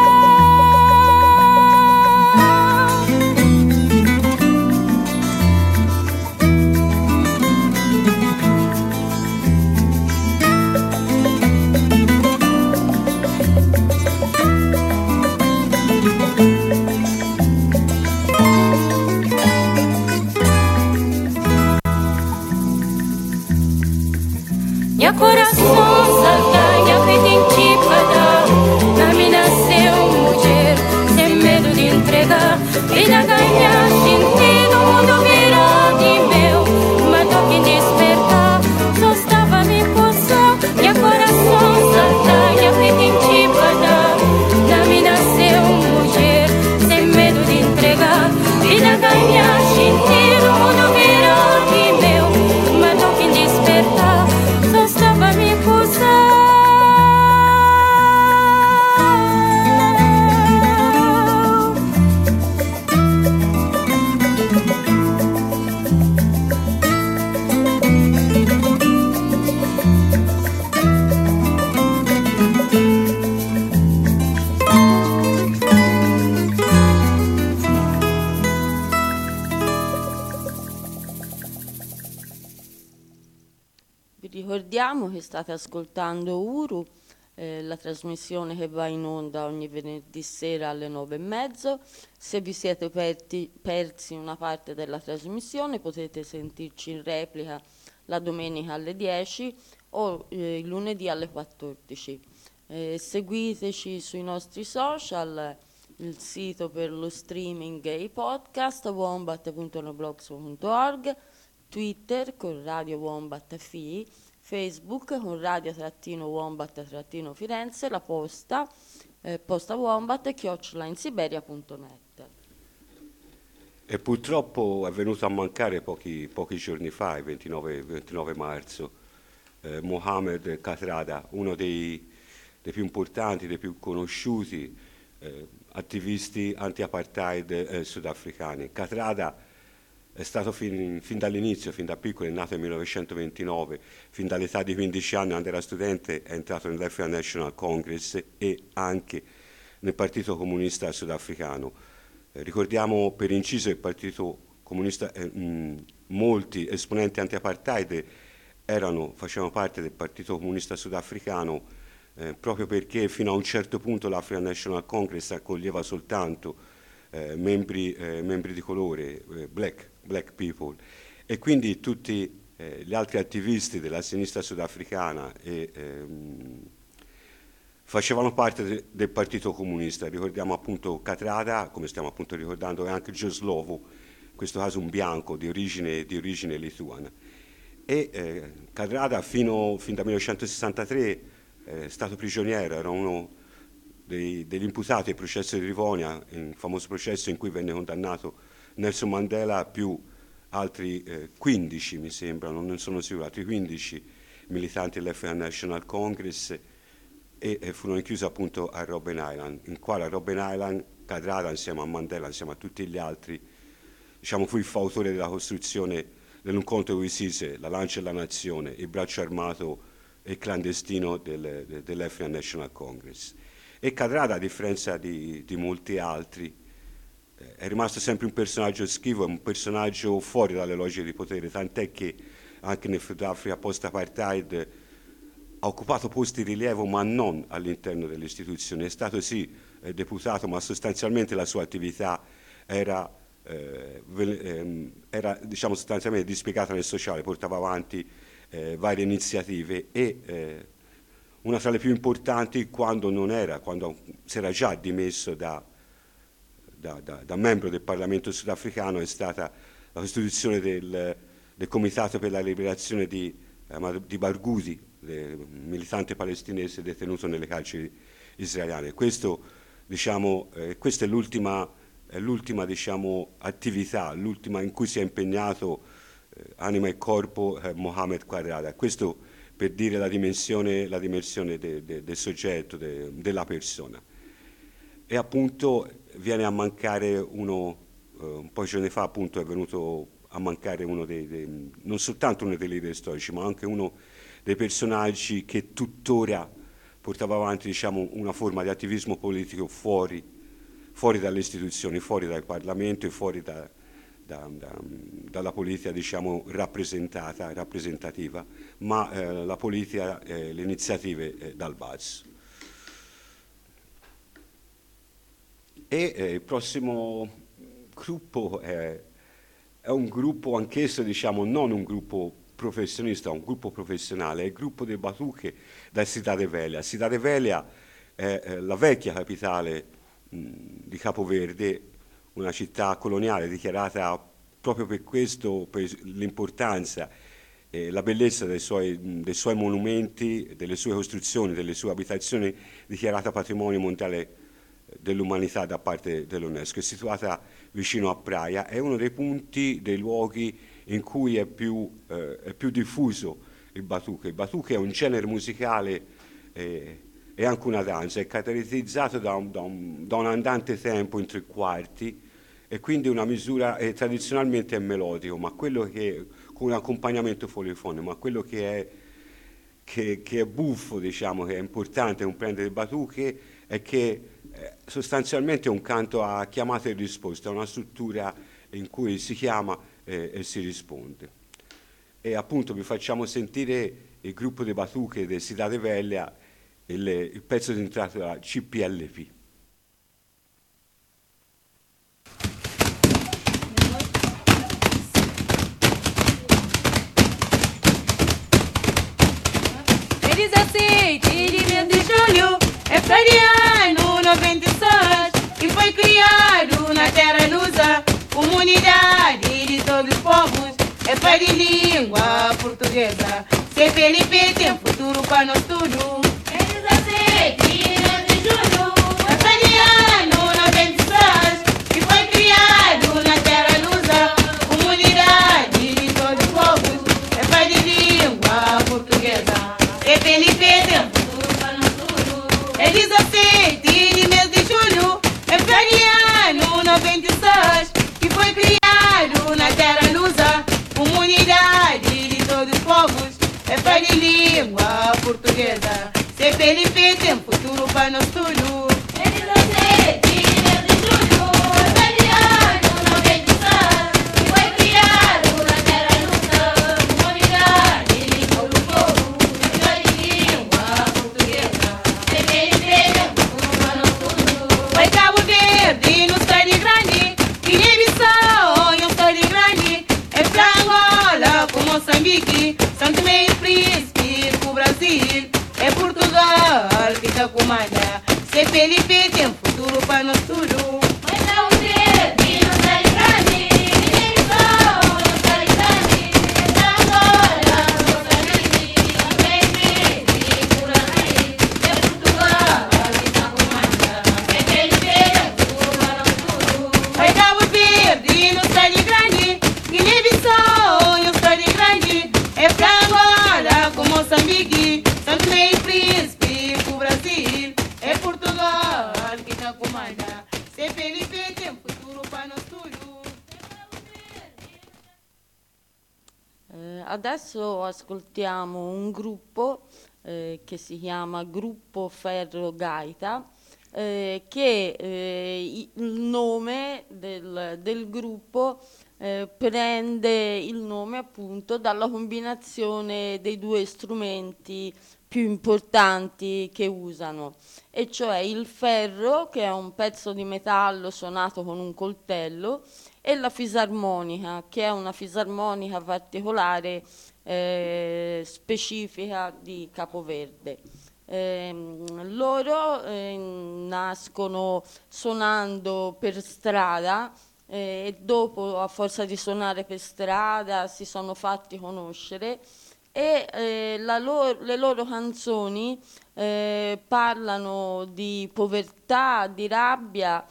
Minha coração salta, minha pedintipada, na me nasceu mulher, sem medo de entregar. Vida ganhar sentido, o mundo virou de meu, mas toque em despertar, só estava me pulsar. Minha coração salta, minha pedintipada, na me nasceu mulher, sem medo de entregar. Vida ganhar sentido, o mundo virou de meu, mas toque em despertar, só estava me pulsar. ricordiamo che state ascoltando Uru, eh, la trasmissione che va in onda ogni venerdì sera alle nove e mezzo. Se vi siete perti, persi una parte della trasmissione potete sentirci in replica la domenica alle dieci o eh, il lunedì alle quattordici. Eh, seguiteci sui nostri social, il sito per lo streaming e i podcast wombat punto blogspot punto org, Twitter con Radio Wombat F I, Facebook con Radio-Wombat-Firenze, la posta, eh, posta Wombat, chiocciola in Siberia punto net. E purtroppo è venuto a mancare pochi, pochi giorni fa, il ventinove, ventinove marzo, eh, Mohamed Kathrada, uno dei, dei più importanti, dei più conosciuti eh, attivisti anti-apartheid eh, sudafricani. Kathrada è stato fin, fin dall'inizio, fin da piccolo, è nato nel millenovecentoventinove, fin dall'età di quindici anni, quando era studente, è entrato nell'African National Congress e anche nel Partito Comunista Sudafricano. Eh, ricordiamo per inciso il Partito Comunista, eh, mh, molti esponenti anti-apartheid erano, facevano parte del Partito Comunista Sudafricano eh, proprio perché fino a un certo punto l'African National Congress accoglieva soltanto eh, membri, eh, membri di colore, eh, black, black people, e quindi tutti eh, gli altri attivisti della sinistra sudafricana e, ehm, facevano parte de, del Partito Comunista. Ricordiamo appunto Kathrada, come stiamo appunto ricordando, e anche Joe Slovo, in questo caso un bianco di origine, di origine lituana. E eh, Kathrada fino, fin dal millenovecentosessantatré è stato prigioniero, era uno dei, degli imputati del processo di Rivonia, il famoso processo in cui venne condannato Nelson Mandela più altri eh, quindici, mi sembra, non ne sono sicuro, altri quindici militanti dell'African National Congress, e, e furono rinchiusi appunto a Robben Island, in quale a Robben Island Kathrada insieme a Mandela, insieme a tutti gli altri, diciamo, fu il fautore della costruzione dell'incontro di Sise, la lancia della nazione, il braccio armato e clandestino del, de, dell'African National Congress. E Kathrada, a differenza di, di molti altri, eh, è rimasto sempre un personaggio schivo, un personaggio fuori dalle logiche di potere, tant'è che anche nel Sudafrica post-apartheid ha occupato posti di rilievo ma non all'interno delle istituzioni. È stato sì eh, deputato, ma sostanzialmente la sua attività era, eh, ehm, era diciamo, sostanzialmente dispiegata nel sociale, portava avanti eh, varie iniziative e eh, una tra le più importanti, quando non era, quando si era già dimesso da, da, da, da membro del Parlamento sudafricano, è stata la costituzione del, del Comitato per la Liberazione di, eh, di Barghouti, militante palestinese detenuto nelle carceri israeliane. Questo, diciamo, eh, questa è l'ultima, è l'ultima diciamo, attività, l'ultima in cui si è impegnato eh, anima e corpo eh, Mohamed Kathrada. Questo per dire la dimensione, la dimensione de, de, del soggetto, de, della persona. E appunto viene a mancare uno, eh, un po' di giorni fa appunto è venuto a mancare uno dei, dei, non soltanto uno dei leader storici, ma anche uno dei personaggi che tuttora portava avanti, diciamo, una forma di attivismo politico fuori, fuori dalle istituzioni, fuori dal Parlamento e fuori da, da, da, dalla politica, diciamo, rappresentata, rappresentativa, ma eh, la politica, eh, le iniziative eh, dal basso. E eh, il prossimo gruppo è, è un gruppo anch'esso, diciamo, non un gruppo professionista, un gruppo professionale, è il gruppo dei Batuche da Cidade Velha. Cidade Velha è eh, la vecchia capitale mh, di Capoverde, una città coloniale dichiarata proprio per questo, per l'importanza e la bellezza dei suoi, dei suoi monumenti, delle sue costruzioni, delle sue abitazioni, dichiarata patrimonio mondiale dell'umanità da parte dell'UNESCO. È situata vicino a Praia, è uno dei punti, dei luoghi in cui è più, eh, è più diffuso il batuque. Il batuque è un genere musicale eh, e anche una danza, è caratterizzato da un, da, un, da un andante tempo in tre quarti e quindi una misura eh, tradizionalmente è melodico, ma quello che con un accompagnamento polifonico, ma quello che è, che, che è buffo, diciamo, che è importante comprendere il batuque è che eh, sostanzialmente è un canto a chiamata e risposta, è una struttura in cui si chiama e, e si risponde. E appunto vi facciamo sentire il gruppo di Batuche di Cidade Velha, il, il pezzo di entrata della C P L P. E dezessete de mês de julho é feriado noventa e seis e foi criado na terra lusa, comunidade de todos os povos, é pai de língua portuguesa. Se Felipe tem futuro para nós tudo. É dezessete de mês de julho é feriado noventa e seis e foi criado na terra lusa, comunidade de todos os povos, é pai de língua portuguesa. E Felipe tem futuro para nós tudo. É dezessete de mês de julho, é feriado noventa e seis, que foi criado na terra lusa, comunidade de todos os povos, é pai de língua portuguesa. Se Felipe tem futuro para nós tudo. É dezessete de mês de julho, é feriado noventa e seis, que foi criado na terra lusa, comunidade de todos os povos, vai Cabo Verde, no Estado Grande, Guiné-Bissau, no Estado Grande, é pra Angola, com Moçambique, São Tomé e Príncipe, pro Brasil, é Portugal que tá comanda. Se Felipe tem futuro para nós tudo. Vai Cabo Verde, no Estado Grande, Guiné-Bissau, no Estado Grande, é pra Angola, com Moçambique, São Tomé e Príncipe, pro Brasil, é Portugal que tá comanda. Vai Cabo Verde, no Estado Grande, Guiné-Bissau, no Estado Grande, é pra Angola, com Moçambique, São Tomé e Príncipe, pro Brasil, é Portugal que tá comanda. Se Felipe tem futuro para nós tudo. Eh, adesso ascoltiamo un gruppo eh, che si chiama Gruppo Ferro Gaita, eh, che eh, il nome del, del gruppo eh, prende il nome appunto dalla combinazione dei due strumenti più importanti che usano, e cioè il ferro, che è un pezzo di metallo suonato con un coltello, e la fisarmonica, che è una fisarmonica particolare eh, specifica di Capoverde. Eh, loro eh, nascono suonando per strada eh, e dopo, a forza di suonare per strada, si sono fatti conoscere, e eh, la loro, le loro canzoni eh, parlano di povertà, di rabbia,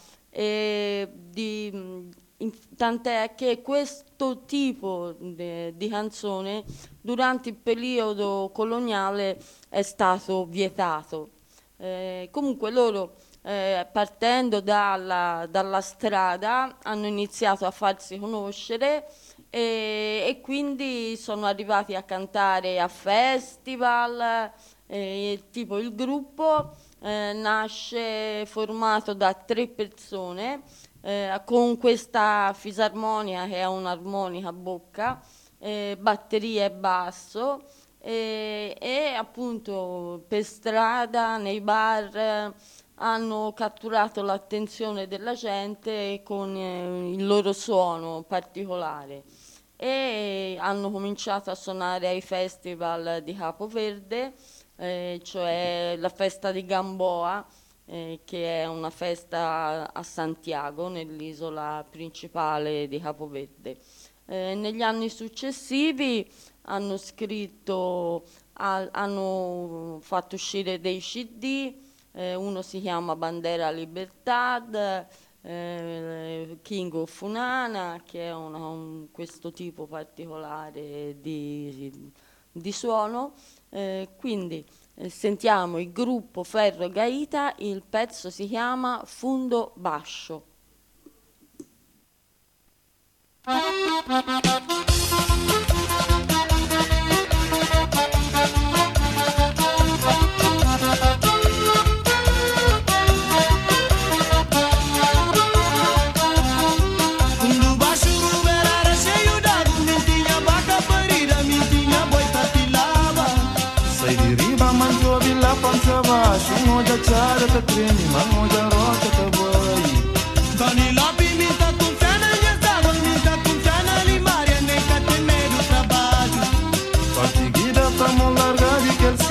e di, in, tant'è che questo tipo de, di canzone durante il periodo coloniale è stato vietato. Eh, comunque loro eh, partendo dalla, dalla strada hanno iniziato a farsi conoscere e, e quindi sono arrivati a cantare a festival, eh, tipo il gruppo eh, nasce formato da tre persone eh, con questa fisarmonica che è un'armonica a bocca, eh, batteria e basso, e, e appunto per strada, nei bar, eh, hanno catturato l'attenzione della gente con eh, il loro suono particolare, e hanno cominciato a suonare ai festival di Capoverde, eh, cioè la festa di Gamboa, eh, che è una festa a Santiago, nell'isola principale di Capoverde. Eh, negli anni successivi hanno scritto, ha, hanno fatto uscire dei C D, eh, uno si chiama Bandera Libertad, eh, King of Funana, che è una, un, questo tipo particolare di, di suono. Eh, quindi eh, sentiamo il gruppo Ferro Gaita, il pezzo si chiama Fundo Bascio. Fundo baixo era cheio d'água, minha vaca parida, minha boi tapilava.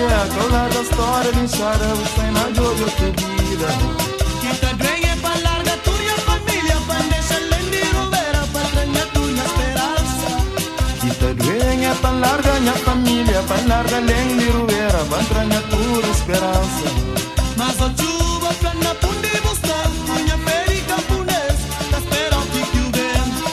cerca, larga storia di Sara, você na gioia tua vida. Kita duenge pa larga tua família, pa deixa lendi rovera, pa tranya tua esperança. Kita duenge pa larga minha família, pa larga lendi rovera, pa tranya tua esperança. Mas o chuva plana pundi buscar, minha peri camponês, tá esperando que que o vento.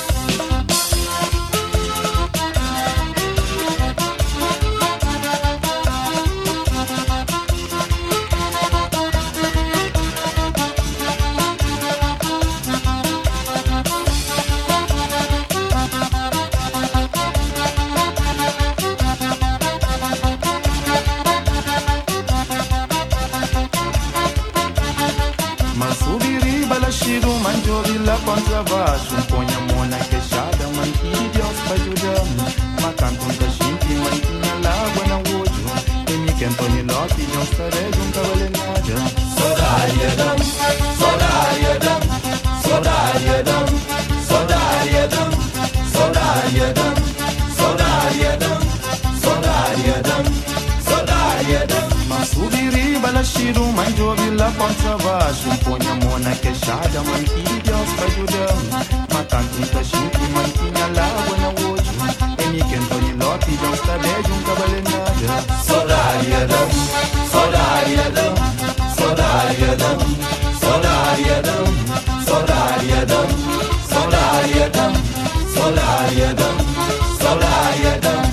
Mangiovila contra baixo, põe a mão na queixada, mantinha Deus pra ajudar. Mas canto um cachimbo, mantinha lágua na ojo. E me canto ni lote, não estarei junto a valenada. Sodariadam, sodariadam, sodariadam, sodariadam, sodariadam, sodariadam, sodariadam, sodariadam. Mas subiri balashiru, mangiovila contra baixo, põe a mão na queixada, mantinha Deus pra ajudar. Mas canto um cachimbo, mantinha lágua na ojo. E me canto ni lote, não estarei junto a valenada. Sodariadam, sodariadam, sodariadam, sodariadam, sodariadam, sodariadam, sodariadam, sodariadam.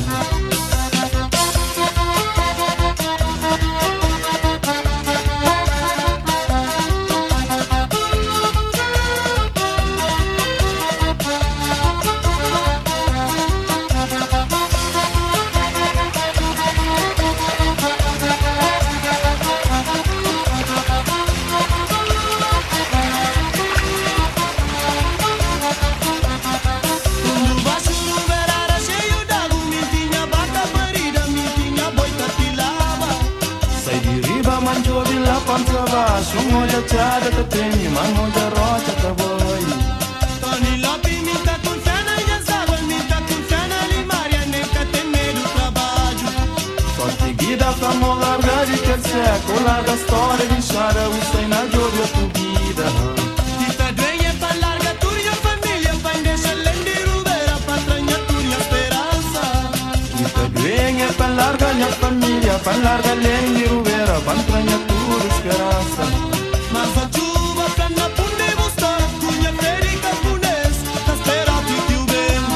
Contra baixo, molha chada que tem, mas molha rocha que vai. Tony Lopi, me tá com fena e as águas, me tá com fena limária, nem que tem medo do trabalho. Só seguida pra mão larga de que seco, larga a história de Sara, você na joia tua vida. Kita duenge pa larga tua família, pa deixa lendi rovera, pa tranya tua esperança. Kita duenge pa larga minha família, pa larga lendi rovera, pa tranya tua esperança. Mas a chuva plana pundi buscar, minha peri camponês, tá esperando que o vento.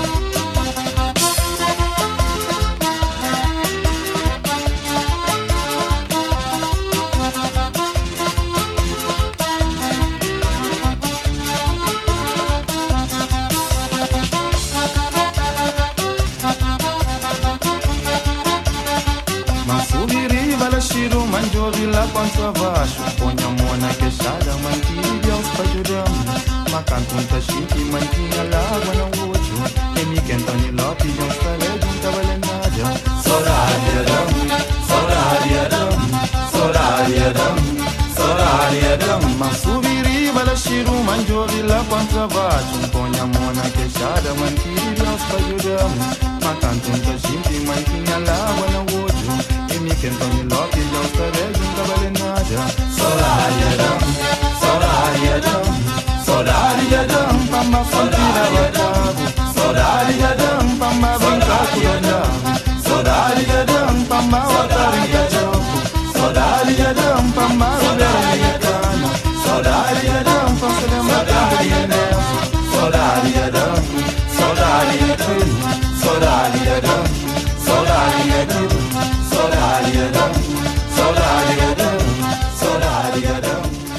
Mas subiri balashiru, mangiovila contra baixo, põe a mão na queixada, mantinha Deus pra ajudar. Mas canto um cachimbo, mantinha lágua na ojo. E me canto ni lote, não estarei junto a valenada. Sodariadam, sodariadam, sodariadam, sodariadam. Mas subiri balashiru, mangiovila contra baixo, põe a mão na queixada, mantinha Deus pra ajudar. Mas canto um cachimbo, mantinha lágua na ojo. E me canto ni lote, não estarei junto a valenada. Sodariadam, sodariadam, Sodariadam, pamba fantira batado. Sodariadam, pamba banca cuidado. Sodariadam, pamba wataringa jogo. Sodariadam, pamba wataringa. Sodariadam, pamba wataringa. Sodariadam, sodariadam, sodariadam, sodariadam, sodariadam, sodariadam, sodariadam.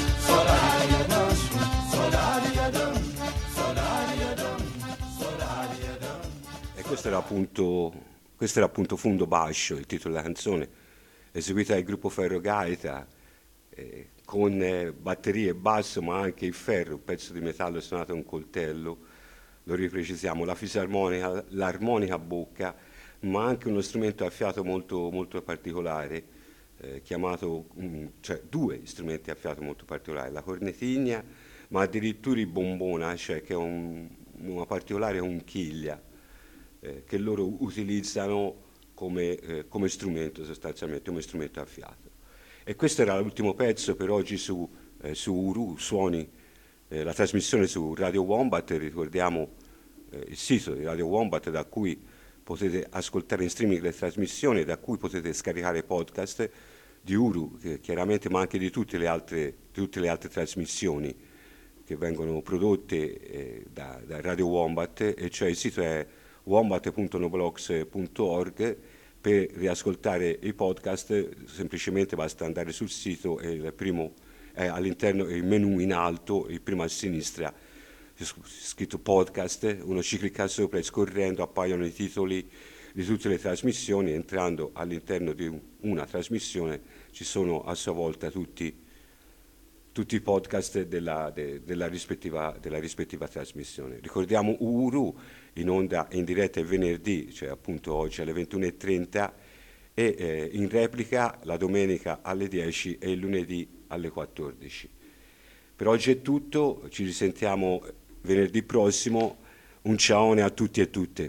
E questo era appunto, questo era appunto Fundo Bascio, il titolo della canzone, eseguita dal gruppo Ferro Gaeta, eh, con eh, batterie e basso, ma anche il ferro, un pezzo di metallo suonato a un coltello, lo riprecisiamo, la fisarmonica, l'armonica a bocca, ma anche uno strumento a fiato molto, molto particolare, eh, chiamato, um, cioè due strumenti a fiato molto particolari, la cornetigna, ma addirittura il bombona, cioè che è un, una particolare conchiglia, eh, che loro utilizzano come, eh, come strumento, sostanzialmente come strumento a fiato. E questo era l'ultimo pezzo per oggi su, eh, su Uru, Suoni, eh, la trasmissione su Radio Wombat. Ricordiamo eh, il sito di Radio Wombat, da cui potete ascoltare in streaming le trasmissioni, da cui potete scaricare podcast di Uru, che, chiaramente, ma anche di tutte le altre, tutte le altre trasmissioni che vengono prodotte eh, da, da Radio Wombat, e cioè il sito è wombat punto noblogs punto org. Per riascoltare i podcast semplicemente basta andare sul sito e il primo è all'interno, il menu in alto, il primo a sinistra, scritto podcast, uno ci clicca sopra e scorrendo appaiono i titoli di tutte le trasmissioni. Entrando all'interno di una trasmissione ci sono a sua volta tutti, tutti i podcast della, de, della, rispettiva, della rispettiva trasmissione. Ricordiamo Uru in onda in diretta il venerdì, cioè appunto oggi alle ventuno e trenta, e eh, in replica la domenica alle dieci e il lunedì alle quattordici. Per oggi è tutto, ci risentiamo venerdì prossimo. Un ciaone a tutti e tutte.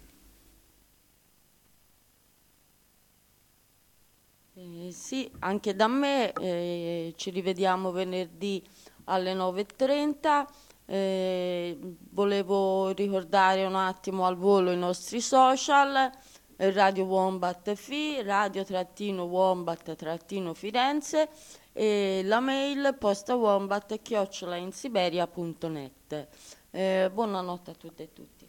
Eh, sì, anche da me, eh, ci rivediamo venerdì alle nove e trenta. Eh, volevo ricordare un attimo al volo i nostri social, eh, Radio Wombat F I, radio-wombat-firenze e la mail postawombat chiocciola insiberia punto net. Eh, buonanotte a tutte e tutti.